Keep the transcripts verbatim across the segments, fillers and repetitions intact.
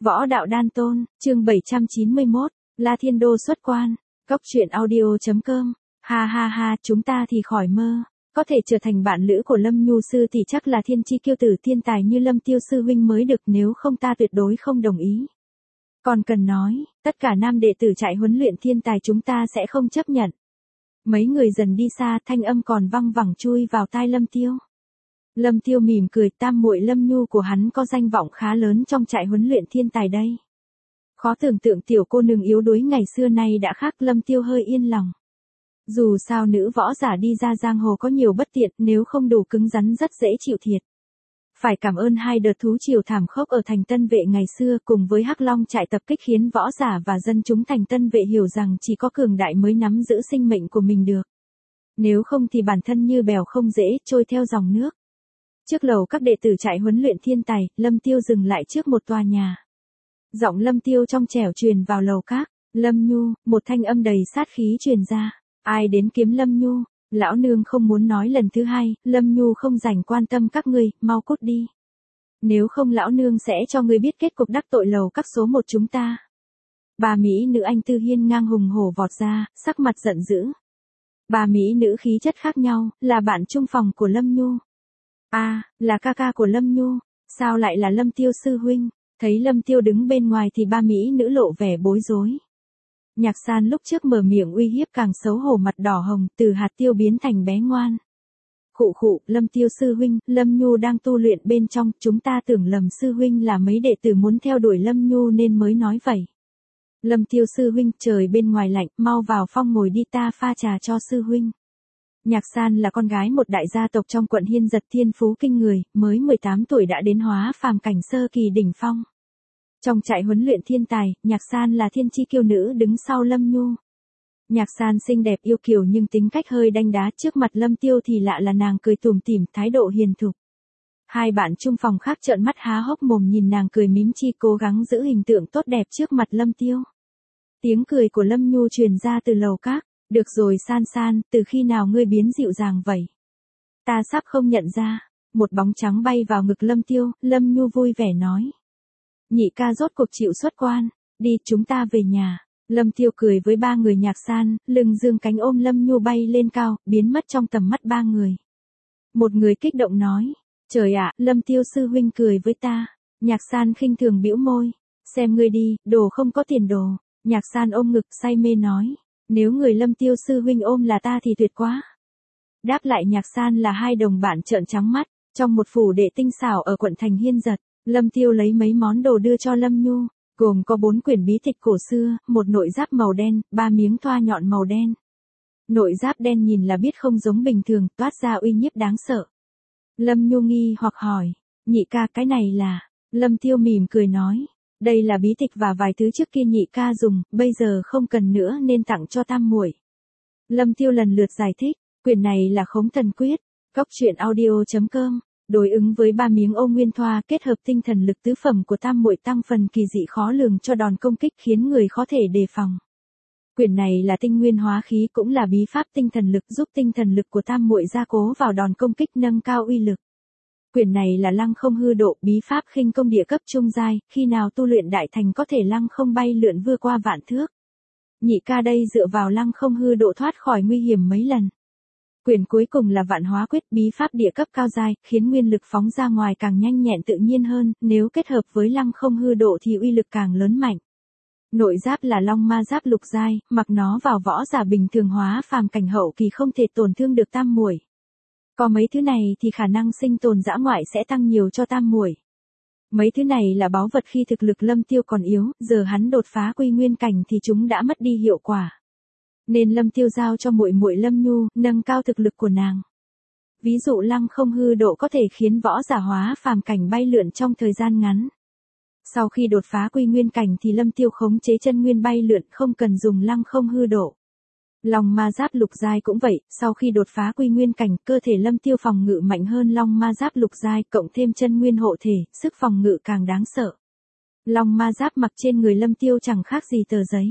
Võ đạo đan tôn, chương bảy trăm chín mươi mốt, La Thiên Đô xuất quan, cốc truyện audio.com, ha ha ha, chúng ta thì khỏi mơ, có thể trở thành bạn lữ của Lâm Nhu sư thì chắc là thiên chi kiêu tử thiên tài như Lâm Tiêu sư huynh mới được, nếu không ta tuyệt đối không đồng ý. Còn cần nói, tất cả nam đệ tử trại huấn luyện thiên tài chúng ta sẽ không chấp nhận. Mấy người dần đi xa, thanh âm còn văng vẳng chui vào tai Lâm Tiêu. Lâm Tiêu mỉm cười, tam muội Lâm Nhu của hắn có danh vọng khá lớn trong trại huấn luyện thiên tài đây. Khó tưởng tượng tiểu cô nương yếu đuối ngày xưa nay đã khác, Lâm Tiêu hơi yên lòng. Dù sao nữ võ giả đi ra giang hồ có nhiều bất tiện, nếu không đủ cứng rắn rất dễ chịu thiệt. Phải cảm ơn hai đợt thú triều thảm khốc ở thành Tân Vệ ngày xưa cùng với Hắc Long trại tập kích khiến võ giả và dân chúng thành Tân Vệ hiểu rằng chỉ có cường đại mới nắm giữ sinh mệnh của mình được. Nếu không thì bản thân như bèo không dễ trôi theo dòng nước. Trước lầu các đệ tử trại huấn luyện thiên tài, Lâm Tiêu dừng lại trước một tòa nhà. Giọng Lâm Tiêu trong trẻo truyền vào lầu các. Lâm Nhu, một thanh âm đầy sát khí truyền ra. Ai đến kiếm Lâm Nhu? Lão nương không muốn nói lần thứ hai, Lâm Nhu không rảnh quan tâm các ngươi, mau cút đi. Nếu không lão nương sẽ cho ngươi biết kết cục đắc tội lầu các số một chúng ta. Bà mỹ nữ anh Tư Hiên ngang hùng hổ vọt ra, sắc mặt giận dữ. Bà mỹ nữ khí chất khác nhau, là bạn chung phòng của Lâm Nhu. A, à, là ca ca của Lâm Nhu, sao lại là Lâm Tiêu sư huynh? Thấy Lâm Tiêu đứng bên ngoài thì ba mỹ nữ lộ vẻ bối rối. Nhạc San lúc trước mở miệng uy hiếp càng xấu hổ, mặt đỏ hồng, từ hạt tiêu biến thành bé ngoan. Khụ khụ, Lâm Tiêu sư huynh, Lâm Nhu đang tu luyện bên trong, chúng ta tưởng lầm sư huynh là mấy đệ tử muốn theo đuổi Lâm Nhu nên mới nói vậy. Lâm Tiêu sư huynh, trời bên ngoài lạnh, mau vào phong ngồi đi, ta pha trà cho sư huynh. Nhạc San là con gái một đại gia tộc trong quận Hiên Giật, thiên phú kinh người, mới mười tám tuổi đã đến hóa phàm cảnh sơ kỳ đỉnh phong. Trong trại huấn luyện thiên tài, Nhạc San là thiên chi kiêu nữ đứng sau Lâm Nhu. Nhạc San xinh đẹp yêu kiều nhưng tính cách hơi đanh đá, trước mặt Lâm Tiêu thì lạ là nàng cười tủm tỉm, thái độ hiền thục. Hai bạn chung phòng khác trợn mắt há hốc mồm nhìn nàng cười mím chi, cố gắng giữ hình tượng tốt đẹp trước mặt Lâm Tiêu. Tiếng cười của Lâm Nhu truyền ra từ lầu các. Được rồi San San, từ khi nào ngươi biến dịu dàng vậy? Ta sắp không nhận ra. Một bóng trắng bay vào ngực Lâm Tiêu, Lâm Nhu vui vẻ nói. Nhị ca rốt cuộc chịu xuất quan, đi chúng ta về nhà. Lâm Tiêu cười với ba người Nhạc San, lưng dương cánh ôm Lâm Nhu bay lên cao, biến mất trong tầm mắt ba người. Một người kích động nói, trời ạ, Lâm Tiêu sư huynh cười với ta. Nhạc San khinh thường bĩu môi, xem ngươi đi, đồ không có tiền đồ. Nhạc San ôm ngực say mê nói. Nếu người Lâm Tiêu sư huynh ôm là ta thì tuyệt quá. Đáp lại Nhạc San là hai đồng bạn trợn trắng mắt, trong một phủ đệ tinh xảo ở quận thành Hiên Giật, Lâm Tiêu lấy mấy món đồ đưa cho Lâm Nhu, gồm có bốn quyển bí tịch cổ xưa, một nội giáp màu đen, ba miếng thoa nhọn màu đen. Nội giáp đen nhìn là biết không giống bình thường, toát ra uy nhiếp đáng sợ. Lâm Nhu nghi hoặc hỏi, nhị ca cái này là, Lâm Tiêu mỉm cười nói. Đây là bí tịch và vài thứ trước kia nhị ca dùng, bây giờ không cần nữa nên tặng cho tam muội. Lâm Tiêu lần lượt giải thích, quyển này là Khống Thần Quyết, cốc truyện audio.com, đối ứng với ba miếng ô nguyên thoa kết hợp tinh thần lực tứ phẩm của tam muội tăng phần kỳ dị khó lường cho đòn công kích khiến người khó thể đề phòng. Quyển này là tinh nguyên hóa khí, cũng là bí pháp tinh thần lực giúp tinh thần lực của tam muội gia cố vào đòn công kích nâng cao uy lực. Quyển này là lăng không hư độ, bí pháp khinh công địa cấp trung giai, khi nào tu luyện đại thành có thể lăng không bay lượn vượt qua vạn thước. Nhị ca đây dựa vào lăng không hư độ thoát khỏi nguy hiểm mấy lần. Quyển cuối cùng là Vạn Hóa Quyết, bí pháp địa cấp cao giai, khiến nguyên lực phóng ra ngoài càng nhanh nhẹn tự nhiên hơn, nếu kết hợp với lăng không hư độ thì uy lực càng lớn mạnh. Nội giáp là Long Ma giáp lục giai, mặc nó vào võ giả bình thường hóa phàm cảnh hậu kỳ không thể tổn thương được tam muội. Có mấy thứ này thì khả năng sinh tồn dã ngoại sẽ tăng nhiều cho tam muội. Mấy thứ này là báu vật khi thực lực Lâm Tiêu còn yếu, giờ hắn đột phá quy nguyên cảnh thì chúng đã mất đi hiệu quả. Nên Lâm Tiêu giao cho muội muội Lâm Nhu, nâng cao thực lực của nàng. Ví dụ lăng không hư độ có thể khiến võ giả hóa phàm cảnh bay lượn trong thời gian ngắn. Sau khi đột phá quy nguyên cảnh thì Lâm Tiêu khống chế chân nguyên bay lượn, không cần dùng lăng không hư độ. Long Ma giáp lục giai cũng vậy, sau khi đột phá quy nguyên cảnh, cơ thể Lâm Tiêu phòng ngự mạnh hơn Long Ma giáp lục giai, cộng thêm chân nguyên hộ thể, sức phòng ngự càng đáng sợ. Long Ma giáp mặc trên người Lâm Tiêu chẳng khác gì tờ giấy.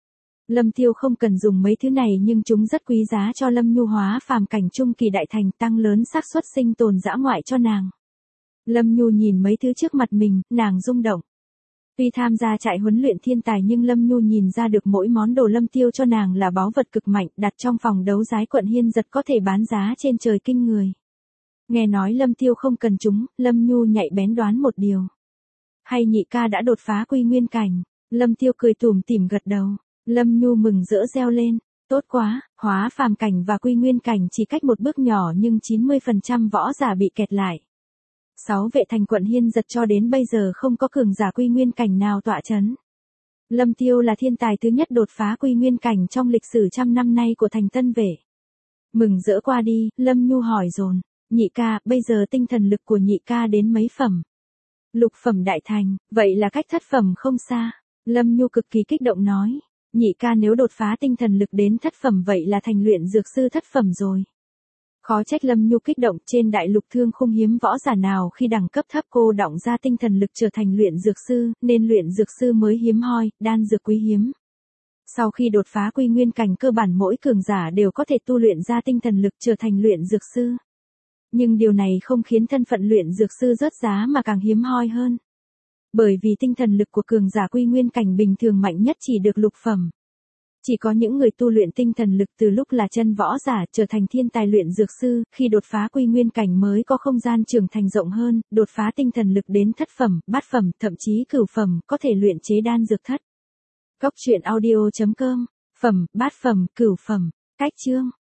Lâm Tiêu không cần dùng mấy thứ này nhưng chúng rất quý giá cho Lâm Nhu hóa phàm cảnh trung kỳ đại thành, tăng lớn xác suất sinh tồn dã ngoại cho nàng. Lâm Nhu nhìn mấy thứ trước mặt mình, nàng rung động. Tuy tham gia trại huấn luyện thiên tài nhưng Lâm Nhu nhìn ra được mỗi món đồ Lâm Tiêu cho nàng là báu vật cực mạnh, đặt trong phòng đấu giá quận Hiên Giật có thể bán giá trên trời kinh người. Nghe nói Lâm Tiêu không cần chúng, Lâm Nhu nhạy bén đoán một điều. Hay nhị ca đã đột phá quy nguyên cảnh? Lâm Tiêu cười tủm tỉm gật đầu. Lâm Nhu mừng rỡ reo lên. Tốt quá, hóa phàm cảnh và quy nguyên cảnh chỉ cách một bước nhỏ nhưng chín mươi phần trăm võ giả bị kẹt lại. Sáu vệ thành quận Hiên Giật cho đến bây giờ không có cường giả quy nguyên cảnh nào tọa chấn. Lâm Tiêu là thiên tài thứ nhất đột phá quy nguyên cảnh trong lịch sử trăm năm nay của thành Tân Vệ. Mừng rỡ qua đi, Lâm Nhu hỏi dồn. Nhị ca, bây giờ tinh thần lực của nhị ca đến mấy phẩm? Lục phẩm đại thành, vậy là cách thất phẩm không xa. Lâm Nhu cực kỳ kích động nói. Nhị ca nếu đột phá tinh thần lực đến thất phẩm vậy là thành luyện dược sư thất phẩm rồi. Khó trách Lâm Nhu kích động, trên đại lục thương không hiếm võ giả nào khi đẳng cấp thấp cô đọng ra tinh thần lực trở thành luyện dược sư, nên luyện dược sư mới hiếm hoi, đan dược quý hiếm. Sau khi đột phá quy nguyên cảnh cơ bản mỗi cường giả đều có thể tu luyện ra tinh thần lực trở thành luyện dược sư. Nhưng điều này không khiến thân phận luyện dược sư rớt giá mà càng hiếm hoi hơn. Bởi vì tinh thần lực của cường giả quy nguyên cảnh bình thường mạnh nhất chỉ được lục phẩm. Chỉ có những người tu luyện tinh thần lực từ lúc là chân võ giả trở thành thiên tài luyện dược sư, khi đột phá quy nguyên cảnh mới có không gian trưởng thành rộng hơn, đột phá tinh thần lực đến thất phẩm, bát phẩm, thậm chí cửu phẩm, có thể luyện chế đan dược thất. Cốc truyện audio chấm com, phẩm, bát phẩm, cửu phẩm, cách chương.